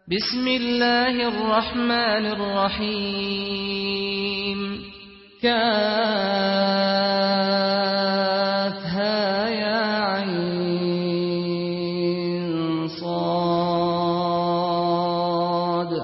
بسم الله الرحمن الرحيم كافها يا عين صاد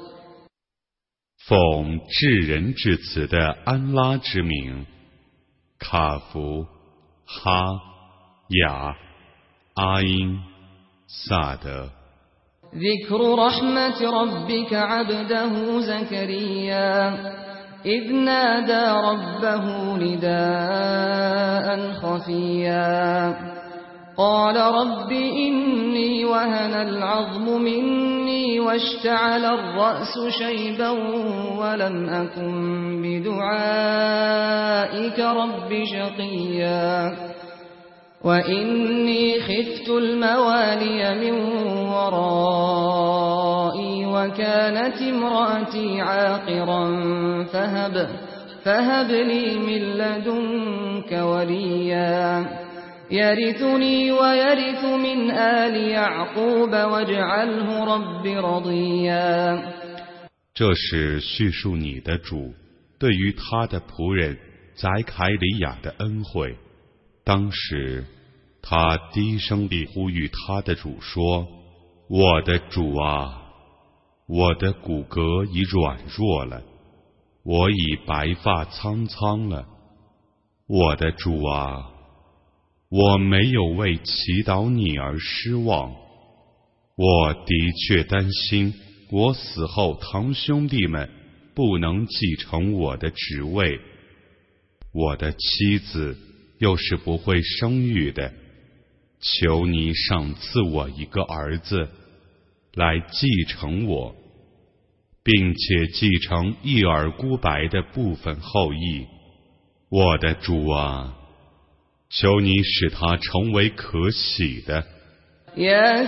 奉至仁至慈的安拉之名，卡夫、哈、雅、阿因、萨德。 ذكر رحمة ربك عبده زكريا إذ نادى ربه نداء خفيا قال رب إني وهن العظم مني واشتعل الرأس شيبا ولم أكن بدعائك رب شقيا وإني خفت الموالي من ورائي وكانت امرأتي عاقرا فهب لي من لدنك وليا يرثني ويرث من آل يعقوب واجعله رب رضيا 这是叙述你的主对于他的仆人宰凯里亚的恩惠。当时他低声地呼吁他的主说：我的主啊，我的骨骼已软弱了，我已白发苍苍了。我的主啊，我没有为祈祷你而失望。我的确担心我死后堂兄弟们不能继承我的职位，我的妻子又是不会生育的，求你赏赐我一个儿子来继承我，并且继承一耳孤白的部分后裔。我的主啊，求你使他成为可喜的。 يا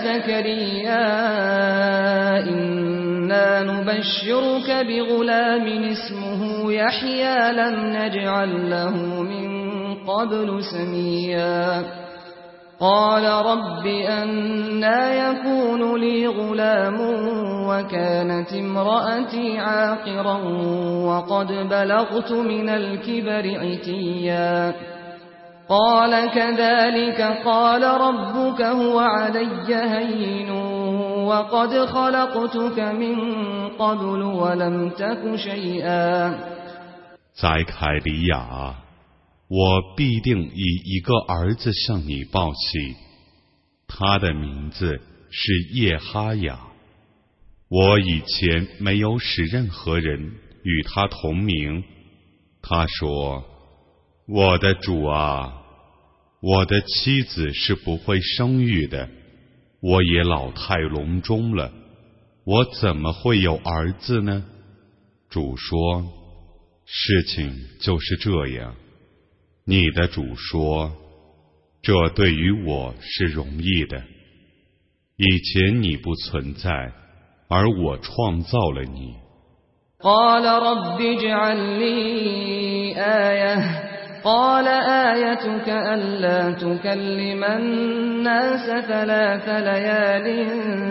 زكريا إنا نبشرك بغلام اسمه يحيى لم نجعل له من قبل سميا قال رب أنى يكون لي غلام وكانت امرأتي عاقرا وقد بلغت من الكبر عتيا قال كذلك قال ربك هو علي هين وقد خلقتك من قبل ولم تك شيئا 宰凯里亚，我必定以一个儿子向你报喜，他的名字是叶哈雅。我以前没有使任何人与他同名。他说：我的主啊，我的妻子是不会生育的，我也老态龙钟了，我怎么会有儿子呢？主说：事情就是这样。你的主说：这对于我是容易的，以前你不存在，而我创造了你。 قال رب اجعل لي آية قال آيتك ألا تكلم الناس 3 ليال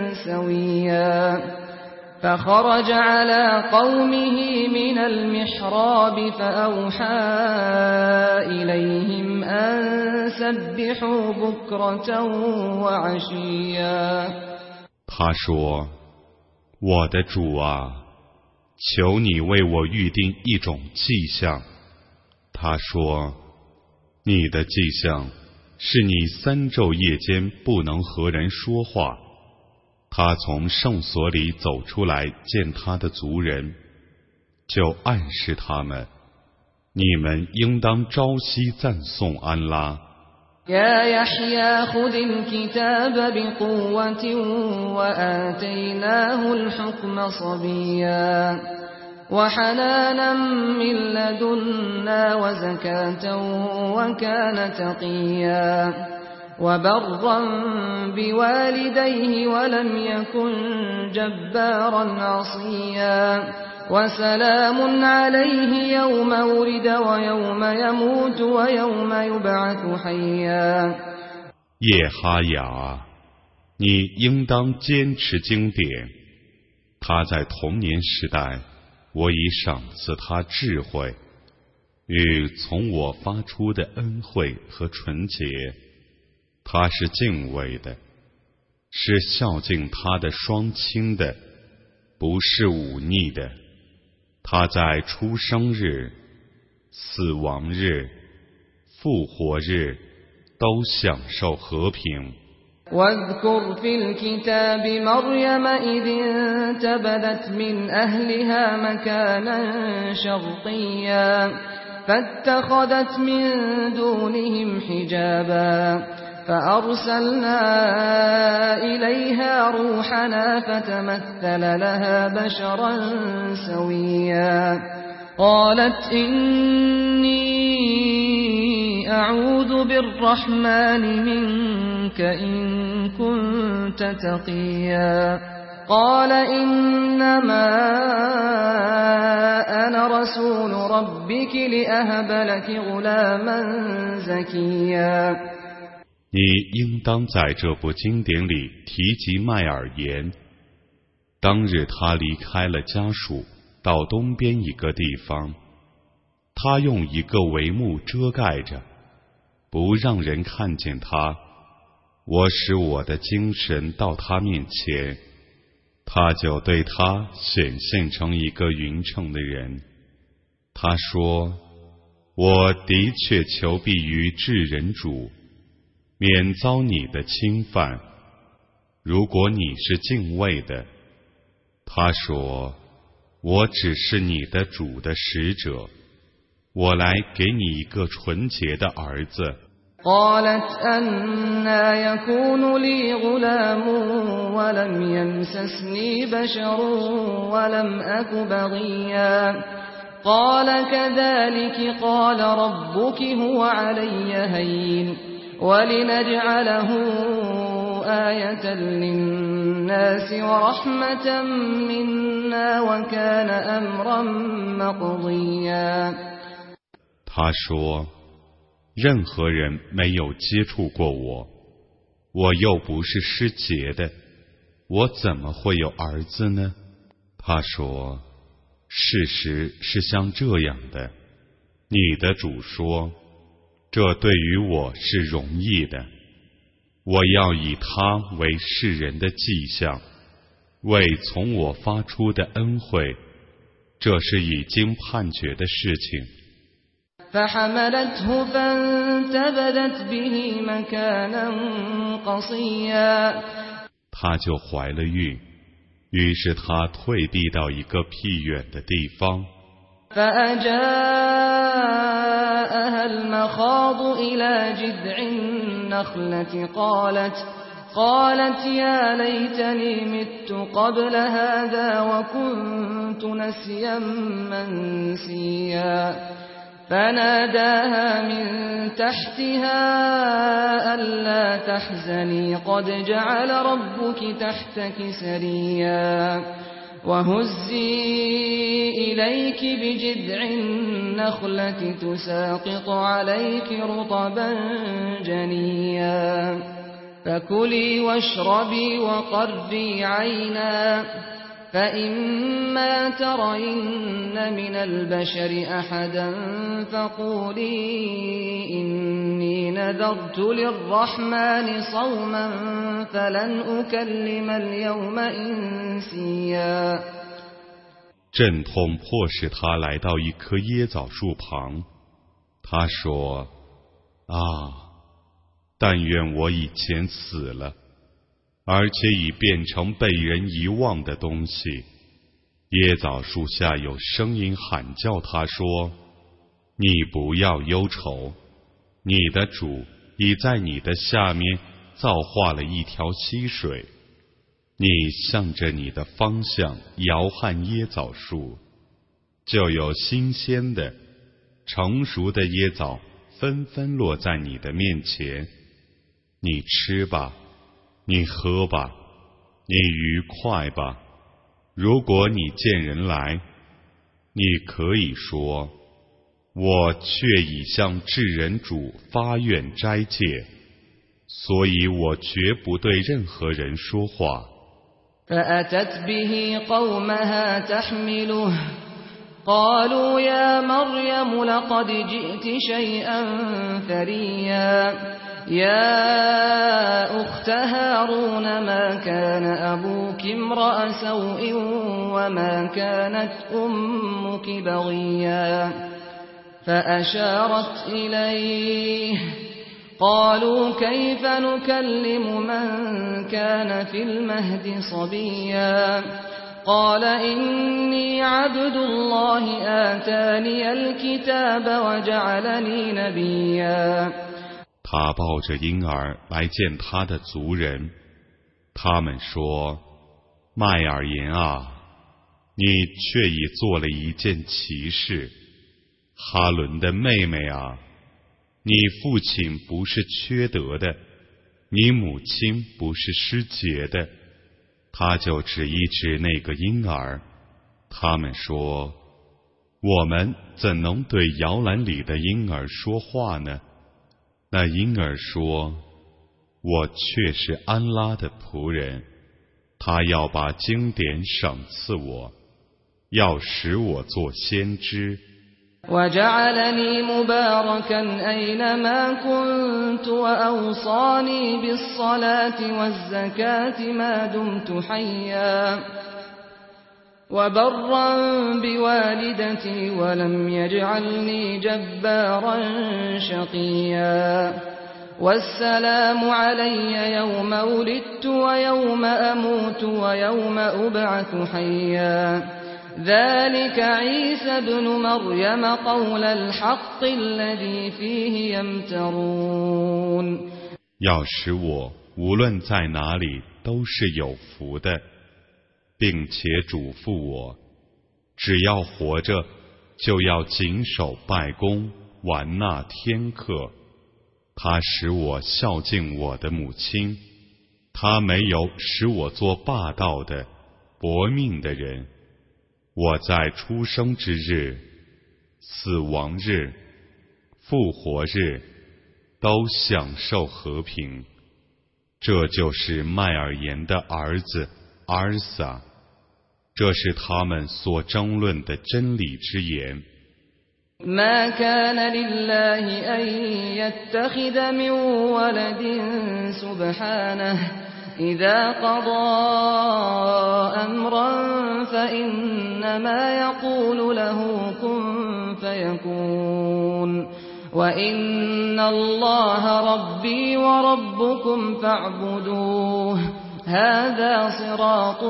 سويا فخرج على قومه من المحراب فأوحى إليهم أن سبحوا بكرة وعشيا 他说：我的主啊，求你为我预定一种迹象。他说：你的迹象是你3昼夜间不能和人说话。他从圣所里走出来见他的族人，就暗示他们：你们应当朝夕赞颂安拉。 يا يحيى خذ الكتاب بقوة وآتيناه الحكم صبيا وحنانا من لدنا وزكاة وكان تقيا وبرا بوالديه ولم يكن جبارا عصيا وسلام عليه يوم ولد ويوم يموت ويوم يبعث حيا 叶哈雅，你应当坚持经典， 他在童年时代，我已赏赐他智慧与从我发出的恩惠和纯洁。他是敬畏的，是孝敬他的双亲的，不是忤逆的。他在出生日、死亡日、复活日都享受和平。 واذكر في الكتاب مريم إذ انتبذت من أهلها مكانا شرقيا فاتخذت من دونهم حجابا فأرسلنا إليها روحنا فتمثل لها بشرا سويا قالت إني أعوذ بالرحمن منك إن كنت تقيا قال إنما أنا رسول ربك لأهب لك غلاما زكيا。 你应当在这部经典里提及麦尔言。当日他离开了家属，到东边一个地方，他用一个帷幕遮盖着，不让人看见他。我使我的精神到他面前，他就对他显现成一个匀称的人。他说：我的确求必于至人主，免遭你的侵犯，如果你是敬畏的。他说：我只是你的主的使者，我来给你一个纯洁的儿子。 قالت أنا يكون لي غلام ولم يمسسني بشر ولم أك بغيا قال كذلك قال ربك هو علي هين ولنجعله آية للناس ورحمة منا وكان أمرا مقضيا。 他说：任何人没有接触过我，我又不是失节的，我怎么会有儿子呢？他说：事实是像这样的，你的主说，这对于我是容易的，我要以他为世人的迹象，为从我发出的恩惠，这是已经判决的事情。 فحملته فانتبذت به مكانا قصيا 她就怀了孕，于是她退避到一个僻远的地方。 فأجاءها المخاض إلى جذع النخلة قالت يا ليتني مت قبل هذا وكنت نسيا منسيا فناداها من تحتها ألا تحزني قد جعل ربك تحتك سريا وهزي إليك بجذع النخلة تساقط عليك رطبا جنيا فكلي واشربي وقري عينا فإما ترين من البشر أحدا فقولي إني نذرت للرحمن صوما فلن أكلم اليوم إنسيا。 阵痛迫使他来到一棵椰枣树旁，他说：但愿我以前死了，而且已变成被人遗忘的东西。椰枣树下有声音喊叫他说：你不要忧愁，你的主已在你的下面造化了一条溪水，你向着你的方向摇撼椰枣树，就有新鲜的成熟的椰枣纷纷落在你的面前，你吃吧，你喝吧，你愉快吧。如果你见人来，你可以说：我却已向至人主发愿斋戒，所以我绝不对任何人说话。 فأتت به قومها تحمله قالوا يا مريم لقد جئت شيئا فريا يا أخت هارون ما كان أبوك امرأ سوء وما كانت أمك بغيا فأشارت إليه قالوا كيف نكلم من كان في المهد صبيا قال إني عبد الله آتاني الكتاب وجعلني نبيا 他抱着婴儿来见他的族人，他们说：“麦尔言啊，你却已做了一件奇事。哈伦的妹妹啊，你父亲不是缺德的，你母亲不是失节的。”他就指一指那个婴儿，他们说：“我们怎能对摇篮里的婴儿说话呢？”那婴儿说：“我却是安拉的仆人，他要把经典赏赐我，要使我做先知。” وجعلني مباركا أينما كنت وأوصاني بالصلاة والزكاة ما دمت حيا وبرا بوالدتي ولم يجعلني جبارا شقيا والسلام علي يوم ولدت ويوم أموت ويوم أبعث حيا ذلك عيسى بن مريم قول الحق الذي فيه يمترون 要使我无论在哪里都是有福的，并且嘱咐我，只要活着，就要谨守拜功，完纳天课。他使我孝敬我的母亲，他没有使我做霸道的、薄命的人。我在出生之日、死亡日、复活日都享受和平。这就是麦尔言的儿子阿尔撒，这是他们所争论的真理之言。 ما كان لله أن يتخذ من ولد سبحانه إذا قضى أمرا فإنما يقول له كن فيكون وإن الله ربي وربكم فاعبدوه هذا صراط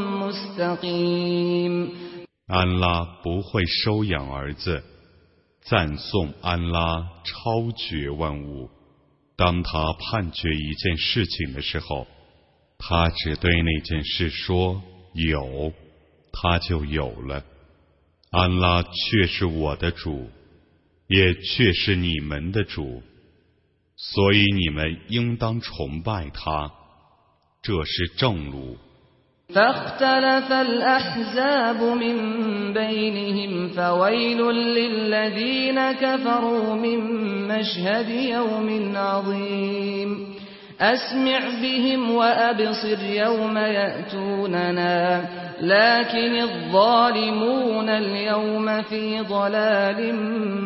مستقيم 安拉不会收养儿子，赞颂安拉超绝万物。当他判决一件事情的时候，他只对那件事说有，他就有了。安拉却是我的主，也却是你们的主，所以你们应当崇拜他，这是正路。 فاختلف الأحزاب من بينهم فويل للذين كفروا من مشهد يوم عظيم أسمع بهم وأبصر يوم يأتوننا لكن الظالمون اليوم في ضلال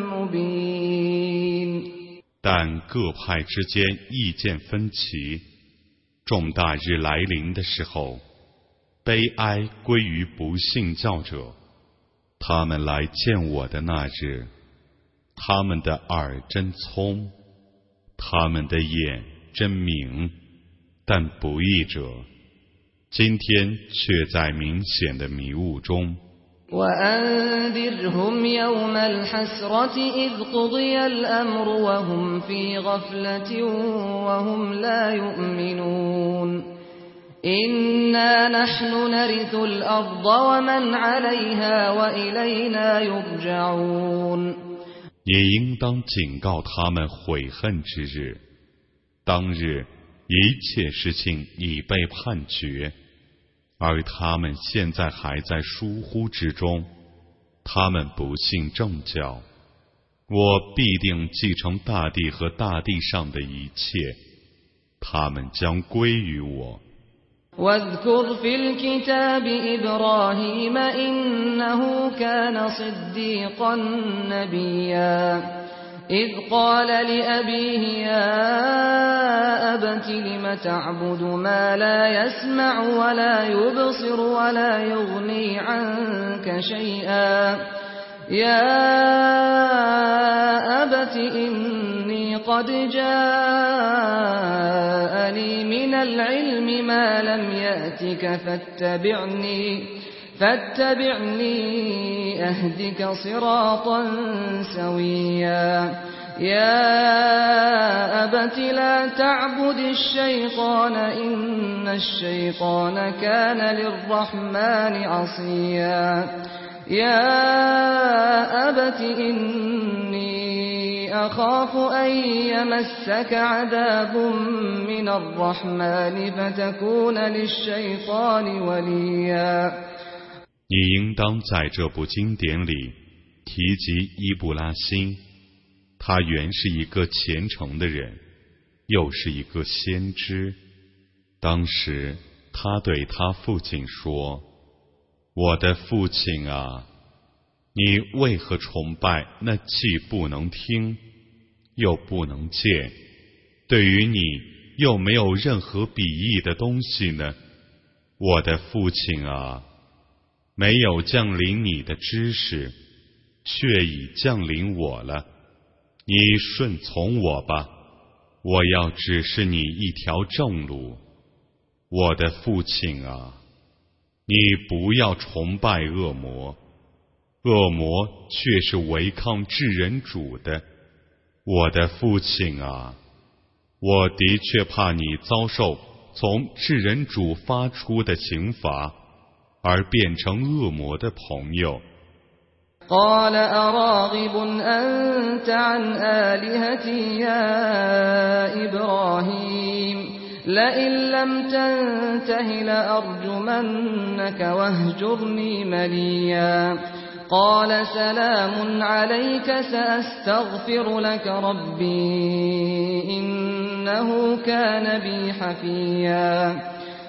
مبين 但各派之间意见分歧，重大日来临的时候，悲哀归于不信教者。他们来见我的那日，他们的耳真聪，他们的眼真明，但不义者今天却在明显的迷雾中。 وأنذرهم يوم الحسرة إذ قضي الأمر وهم في غفلة وهم لا يؤمنون إنا نحن نرث الأرض ومن عليها وإلينا يرجعون 也应当警告他们悔恨之日，当日一切事情已被判决，而他们现在还在疏忽之中，他们不信正教。我必定继承大地和大地上的一切，他们将归于我。 واذكر في الكتاب إبراهيم إنه كان صديقا نبيا إذ قال لأبيه يا أبت لم تعبد ما لا يسمع ولا يبصر ولا يغني عنك شيئا يا أبت إني قد جاءني من العلم ما لم يأتك فاتبعني أهدك صراطا سويا يا أبت لا تعبد الشيطان إن الشيطان كان للرحمن عصيا يا أبت إني أخاف أن يمسك عذاب من الرحمن فتكون للشيطان وليا 你应当在这部经典里提及伊布拉欣，他原是一个虔诚的人，又是一个先知。当时他对他父亲说：“我的父亲啊，你为何崇拜那既不能听，又不能见，对于你又没有任何裨益的东西呢？我的父亲啊，没有降临你的知识，却已降临我了。你顺从我吧，我要指示你一条正路。我的父亲啊，你不要崇拜恶魔，恶魔却是违抗至人主的。我的父亲啊，我的确怕你遭受从至人主发出的刑罚，而变成恶魔的朋友。 قال أراغب أنت عن آلهتي يا إبراهيم لئن لم تنته لأرجمنك واهجرني مليا قال سلام عليك سأستغفر لك ربي إنه كان بي حفيا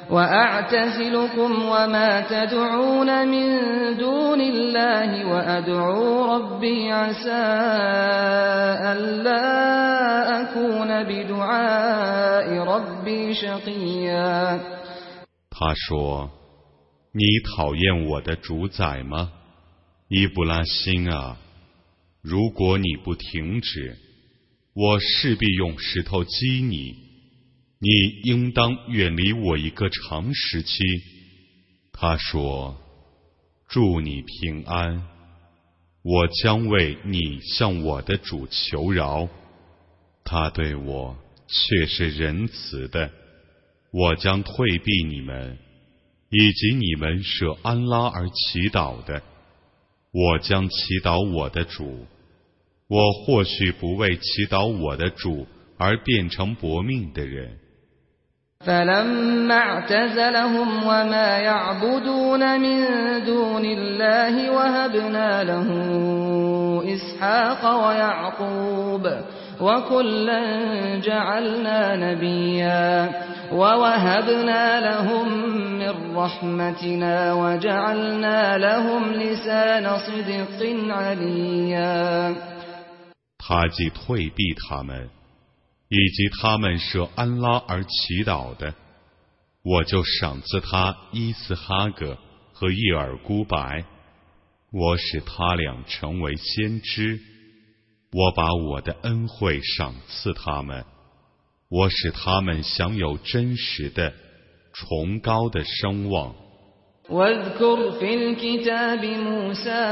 وأعتزلكم وما تدعون من دون الله وأدعو ربي عسى ألا أكون بدعاء ربي شقيا 他说：“你讨厌我的主宰吗？伊布拉欣啊，如果你不停止，我势必用石头击你。你应当远离我一个长时期。”他说：“祝你平安，我将为你向我的主求饶，他对我却是仁慈的。我将退避你们，以及你们舍安拉而祈祷的。我将祈祷我的主，我或许不为祈祷我的主而变成薄命的人。” فلما اعتزلهم وما يعبدون من دون الله وهبنا له إسحاق ويعقوب وكلا جعلنا نبيا ووهبنا لهم من رحمتنا وجعلنا لهم لسان صدق عليا 他既退避他们以及他们舍安拉而祈祷的，我就赏赐他伊斯哈格和叶尔孤白，我使他俩成为先知，我把我的恩惠赏赐他们，我使他们享有真实的崇高的声望。 واذكر في الكتاب موسى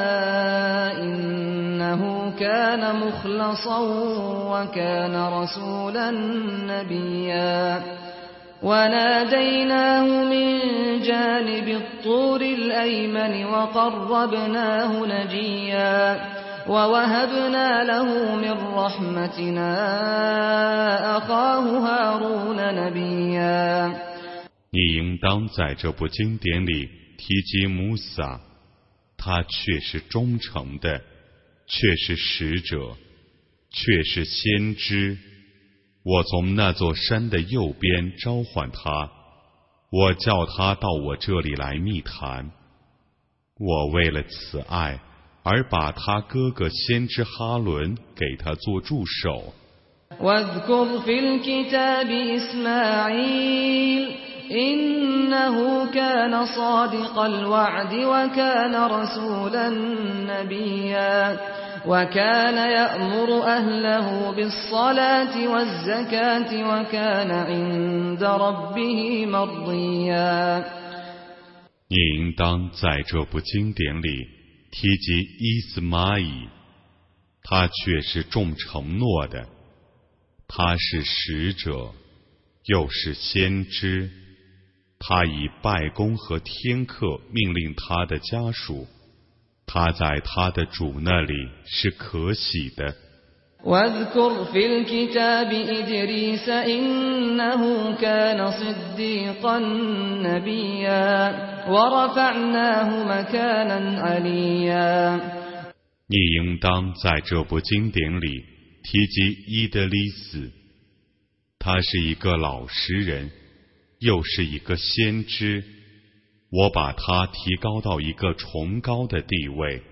إنه كان مخلصا وكان رسولا نبيا وناديناه من جانب الطور الأيمن وقربناه نجيا ووهبنا له من رحمتنا أخاه هارون نبيا 你应当在这部经典里提及穆萨，他却是忠诚的，却是使者，却是先知。我从那座山的右边召唤他， 我叫他到我这里来密谈。我为了慈爱而把他哥哥先知哈伦给他做助手。 واذكر في الكتاب إسماعيل إنه كان صادق الوعد وكان رسولا نبيا وكان يأمر أهله بالصلاة والزكاة وكان عند ربه مرضيا。 你应当在这部经典里提及伊斯玛仪，他却是重承诺的，他是使者，又是先知，他以拜功和天课命令他的家属，他在他的主那里是可喜的。 واذكر في الكتاب إدريس إنه كان صديقا نبيا ورفعناه مكانا عليا。 你应当在这部经典里提及伊德利斯，他是一个老实人，又是一个先知，我把他提高到一个崇高的地位。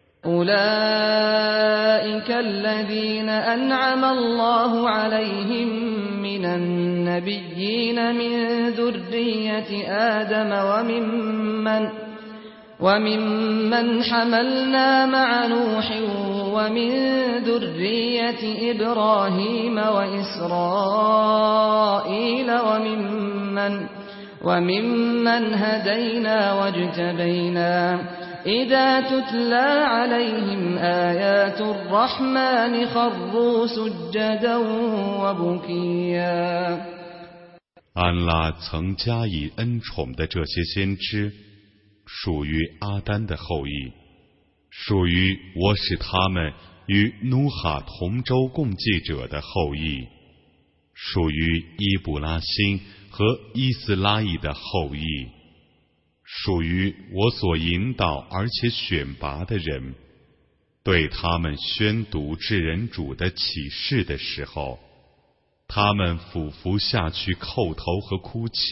أولئك الذين أنعم الله عليهم من النبيين من ذرية آدم وممن حملنا مع نوح ومن ذرية إبراهيم وإسرائيل وممن هدينا واجتبينا إذا تتلى عليهم آيات الرحمن خروا سجدا وبكيا。 安拉曾加以恩宠的这些先知，属于阿丹的后裔，属于我使他们与努哈同舟共济者的后裔，属于伊卜拉欣和伊斯拉伊的后裔，属于我所引导而且选拔的人。对他们宣读至人主的启示的时候，他们俯伏下去叩头和哭泣。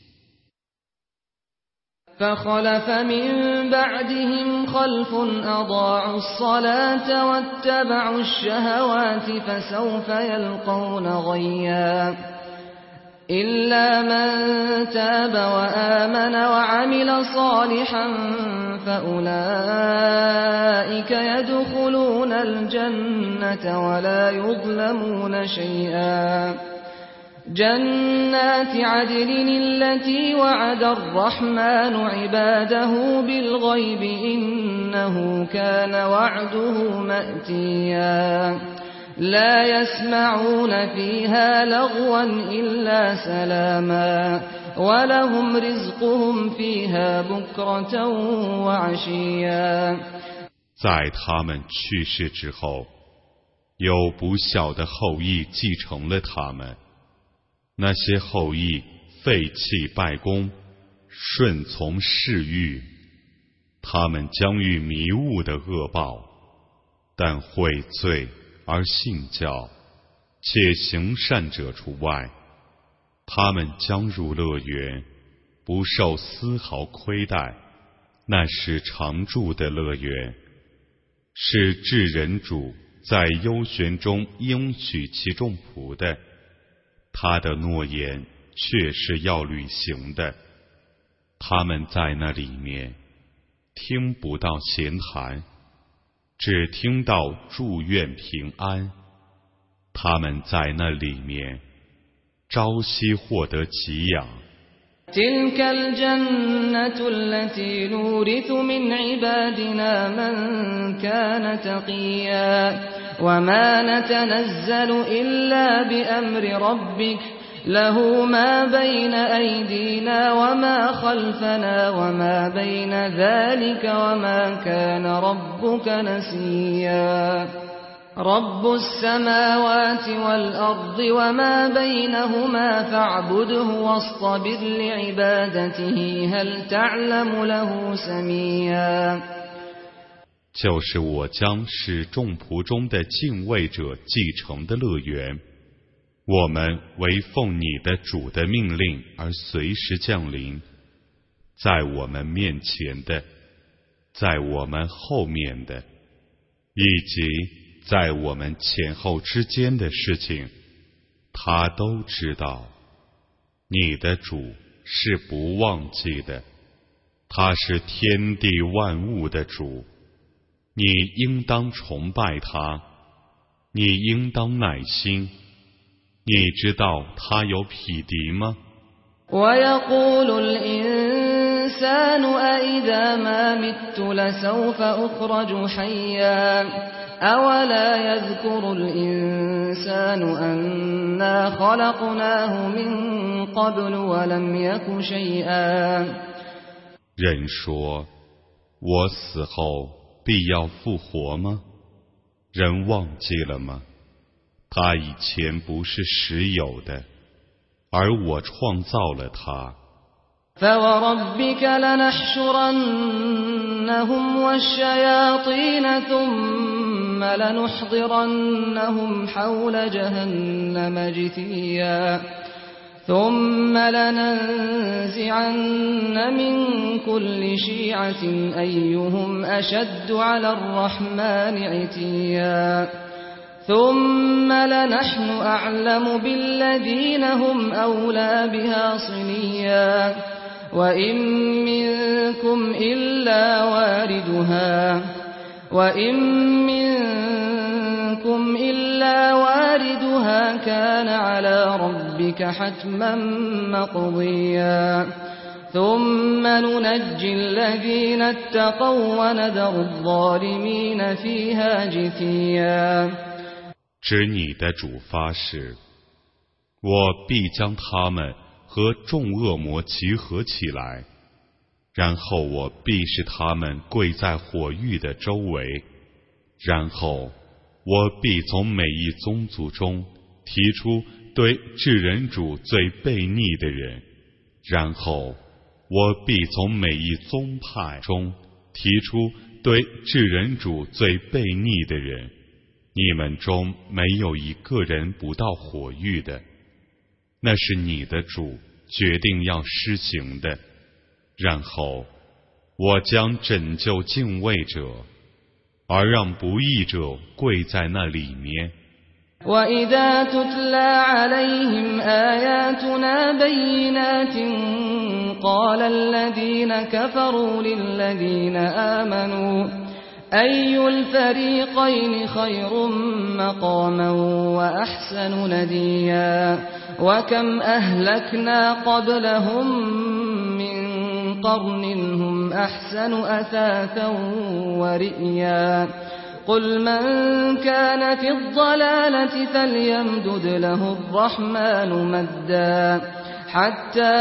فخلف من بعدهم خلف أضاعوا الصلاة واتبعوا الشهوات فسوف يلقون غيا إلا من تاب وآمن وعمل صالحا فأولئك يدخلون الجنة ولا يظلمون شيئا جنات عدن التي وعد الرحمن عباده بالغيب إنه كان وعده مأتيا لا يسمعون فيها لغوا إلا سلاما ولهم رزقهم فيها بكرة وعشيا。 在他们去世之后，有不孝的后裔继承了他们，那些后裔废弃拜功，顺从嗜欲，他们将遇迷雾的恶报，但悔罪而信教且行善者除外，他们将入乐园，不受丝毫亏待，那是常住的乐园，是至人主在幽玄中应许其众仆的，他的诺言确是要履行的。他们在那里面听不到闲谈，只听到祝愿平安。他们在那里面朝夕获得给养。 تلك الجنة التي نورث من عبادنا من كان تقيا وما نتنزل إلا بأمر ربك له ما بين أيدينا وما خلفنا وما بين ذلك وما كان ربك نسيا رب السماوات والأرض وما بينهما فاعبده واصطبر لعبادته هل تعلم له سميا。 就是我将使众仆中的敬畏者继承的乐园， 我们为奉你的主的命令而随时降临，在我们面前的，在我们后面的，以及在我们前后之间的事情，他都知道。你的主是不忘记的，他是天地万物的主，你应当崇拜他，你应当耐心。你知道他有匹敌吗？ ويقول الإنسان أإذا ما مت لسوف أخرج حيا أولا يذكر الإنسان أنا خلقناه من قبل ولم يك شيئا 人说，我死后必要复活吗？人忘记了吗？他以前不是实有的，而我创造了他。 فوربك لنحشرنهم والشياطين ثم لنحضرنهم حول جهنم جثيا ثم لننزعن من كل شيعة أيهم أشد على الرحمن عتيا ثم لنحن أعلم بالذين هم أولى بها صليا وإن منكم إلا واردها كان على ربك حتما مقضيا ثم ننجي الذين اتقوا ونذر الظالمين فيها جثيا 指你的主发誓，我必将他们和众恶魔集合起来，然后我必使他们跪在火狱的周围，然后我必从每一宗族中提出对至人主最悖逆的人，然后我必从每一宗派中提出对至人主最悖逆的人。你们中没有一个人不到火狱的，那是你的主决定要施行的。然后我将拯救敬畏者，而让不义者跪在那里面。 وَإِذَا تُتْلَى عَلَيْهِمْ آيَاتُنَا بَيِّنَاتٍ قَالَ الَّذِينَ كَفَرُوا لِلَّذِينَ آمَنُوا أَيُّ الْفَرِيقَيْنِ خَيْرٌ مَّقَامًا وَأَحْسَنُ نَدِيًّا وَكَمْ أَهْلَكْنَا قَبْلَهُم مِّن قَرْنٍ هُمْ أَحْسَنُ أَثَاثًا وَرِئْيًا قُلْ مَن كَانَ فِي الضَّلَالَةِ فَلْيَمْدُدْ لَهُ الرَّحْمَنُ مَدًّا حَتَّى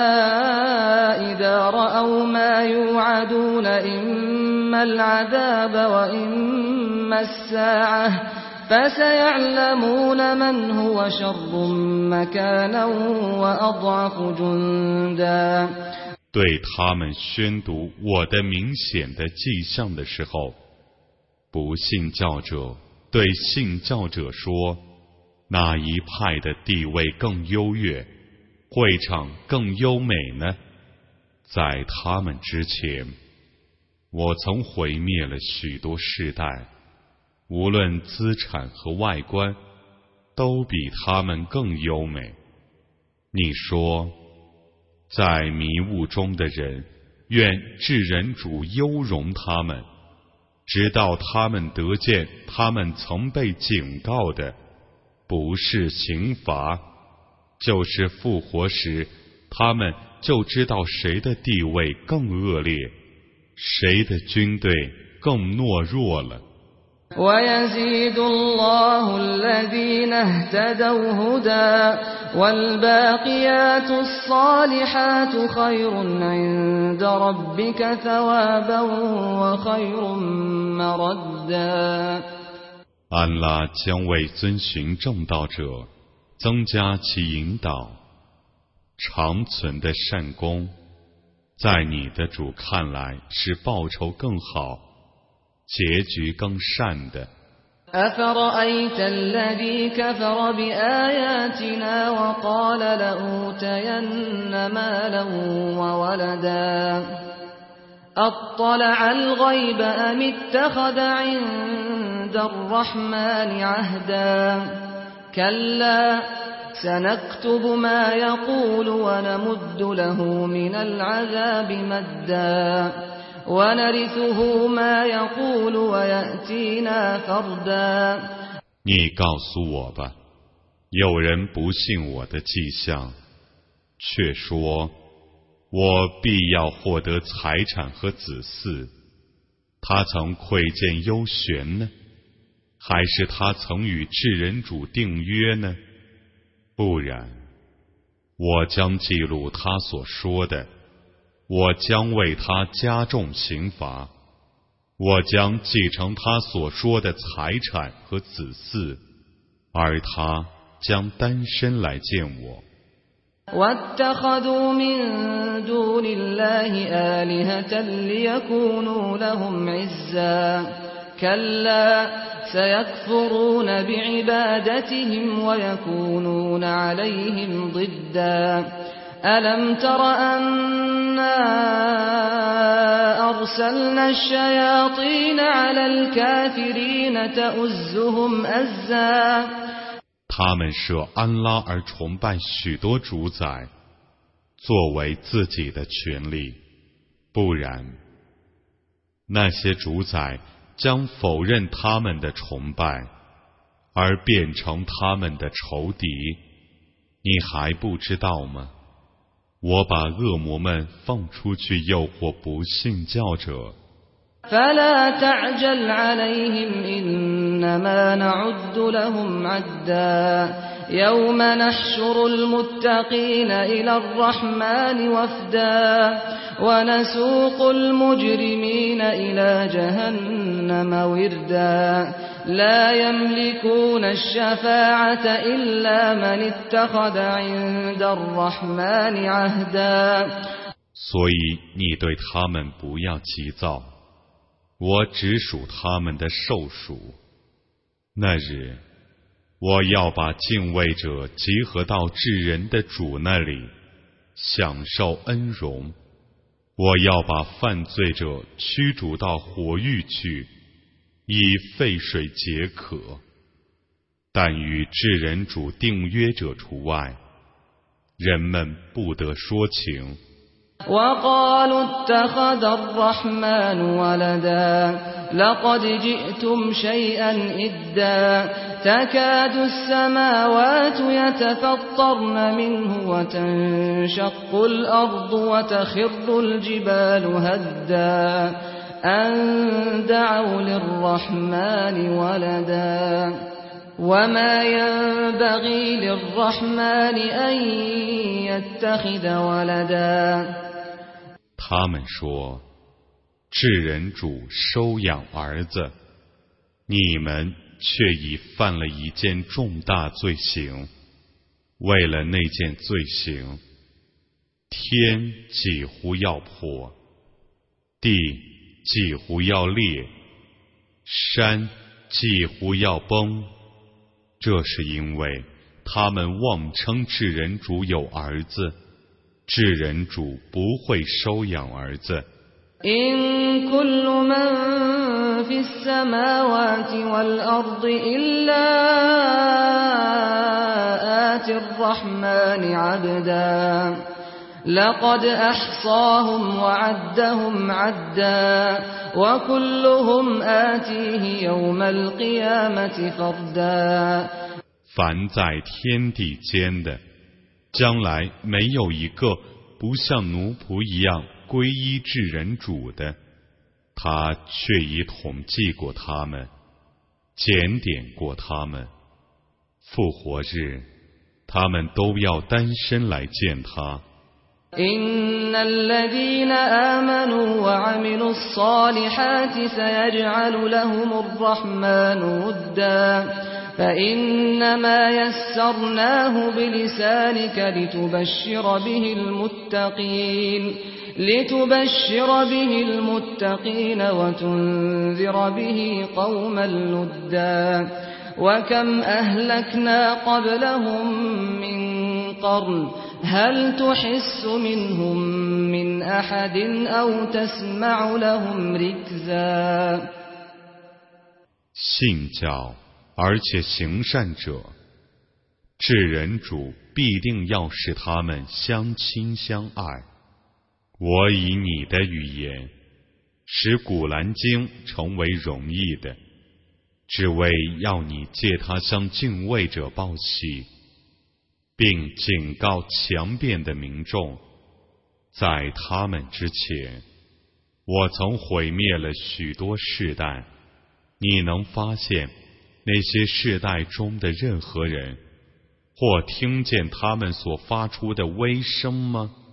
إِذَا رَأَوْا مَا يُوعَدُونَ إِمَّا الْعَذَابَ وَإِمَّا السَّاعَةَ فَسَيَعْلَمُونَ مَنْ هُوَ شَرٌّ مَّكَانًا وَأَضْعَفُ جُندًا 对他们宣读我的明显的迹象的时候，不信教者对信教者说，哪一派的地位更优越，会场更优美呢？在他们之前，我曾毁灭了许多世代，无论资产和外观，都比他们更优美。你说，在迷雾中的人，愿至人主优容他们，直到他们得见他们曾被警告的，不是刑罚，就是复活时，他们就知道谁的地位更恶劣，谁的军队更懦弱了。 وَيَزِيدُ اللَّهُ الَّذِينَ اهْتَدَوْا هُدًى وَالْبَاقِيَاتُ الصَّالِحَاتُ خَيْرٌ عِندَ رَبِّكَ ثَوَابًا وَخَيْرٌ مَّرَدًّا 安拉将为遵循正道者增加其引导，长存的善功，在你的主看来是报酬更好，结局更善的。 أفرأيت الذي كفر بآياتنا وقال لأوتين مالا وولدا أطلع الغيب أم اتخذ عند الرحمن عهدا كلا سنكتب ما يقول ونمد له من العذاب مدا ونرثه ما يقول ويأتينا فردا 你告诉我吧，有人不信我的迹象，却说我必要获得财产和子嗣，他曾窥见幽玄呢，还是他曾与至人主订约呢？不然，我将记录他所说的，我将为他加重刑罚，我将继承他所说的财产和子嗣，而他将单身来见我。 واتخذوا من دون الله آلهة ليكونوا لهم عزا كلا سيكفرون بعبادتهم ويكونون عليهم ضدا ألم تر أنا أرسلنا الشياطين على الكافرين تؤزهم أزا 他们设安拉而崇拜许多主宰，作为自己的权利，不然，那些主宰将否认他们的崇拜，而变成他们的仇敌。你还不知道吗？我把恶魔们放出去诱惑不信教者。 فلا تعجل عليهم إنما نعد لهم عدا يوم نحشر المتقين إلى الرحمن وفدا ونسوق المجرمين إلى جهنم وردا لا يملكون الشفاعة إلا من اتخذ عند الرحمن عهدا 所以你对他们不要急躁，我只属他们的受属。那日，我要把敬畏者集合到至人的主那里，享受恩荣。我要把犯罪者驱逐到火狱去，以沸水解渴。但与至人主订约者除外，人们不得说情。 وقالوا اتخذ الرحمن ولدا لقد جئتم شيئا إدا تكاد السماوات يتفطرن منه وتنشق الأرض وتخر الجبال هدا أن دعوا للرحمن ولدا وما ينبغي للرحمن أن يتخذ ولدا 他们说，至人主收养儿子，你们却已犯了一件重大罪行。为了那件罪行，天几乎要破，地几乎要裂，山几乎要崩。这是因为他们妄称至人主有儿子，至人主不会收养儿子。 إن كل من في السماوات والأرض إلا آتي الرحمن عبدا لقد أحصاهم وعدهم عدا وكلهم آتيه يوم القيامة فردا 凡在天地间的，将来没有一个不像奴仆一样皈依至人主的，他却已统计过他们，检点过他们。复活日，他们都要单身来见他。 إن الذين آمنوا وعملوا الصالحات سيجعل لهم الرحمن ودا فإنما يسرناه بلسانك لتبشر به المتقين لتبشر به المتقين وتنذر به قوما لدا وكم أهلكنا قبلهم من قرن هل تحس منهم من أحد أو تسمع لهم ركزا 信教而且行善者，至人主必定要使他们相亲相爱。我以你的语言使古兰经成为容易的，只为要你借它向敬畏者报喜，并警告强辩的民众。在他们之前，我曾毁灭了许多世代，你能发现那些世代中的任何人，或听见他们所发出的微声吗？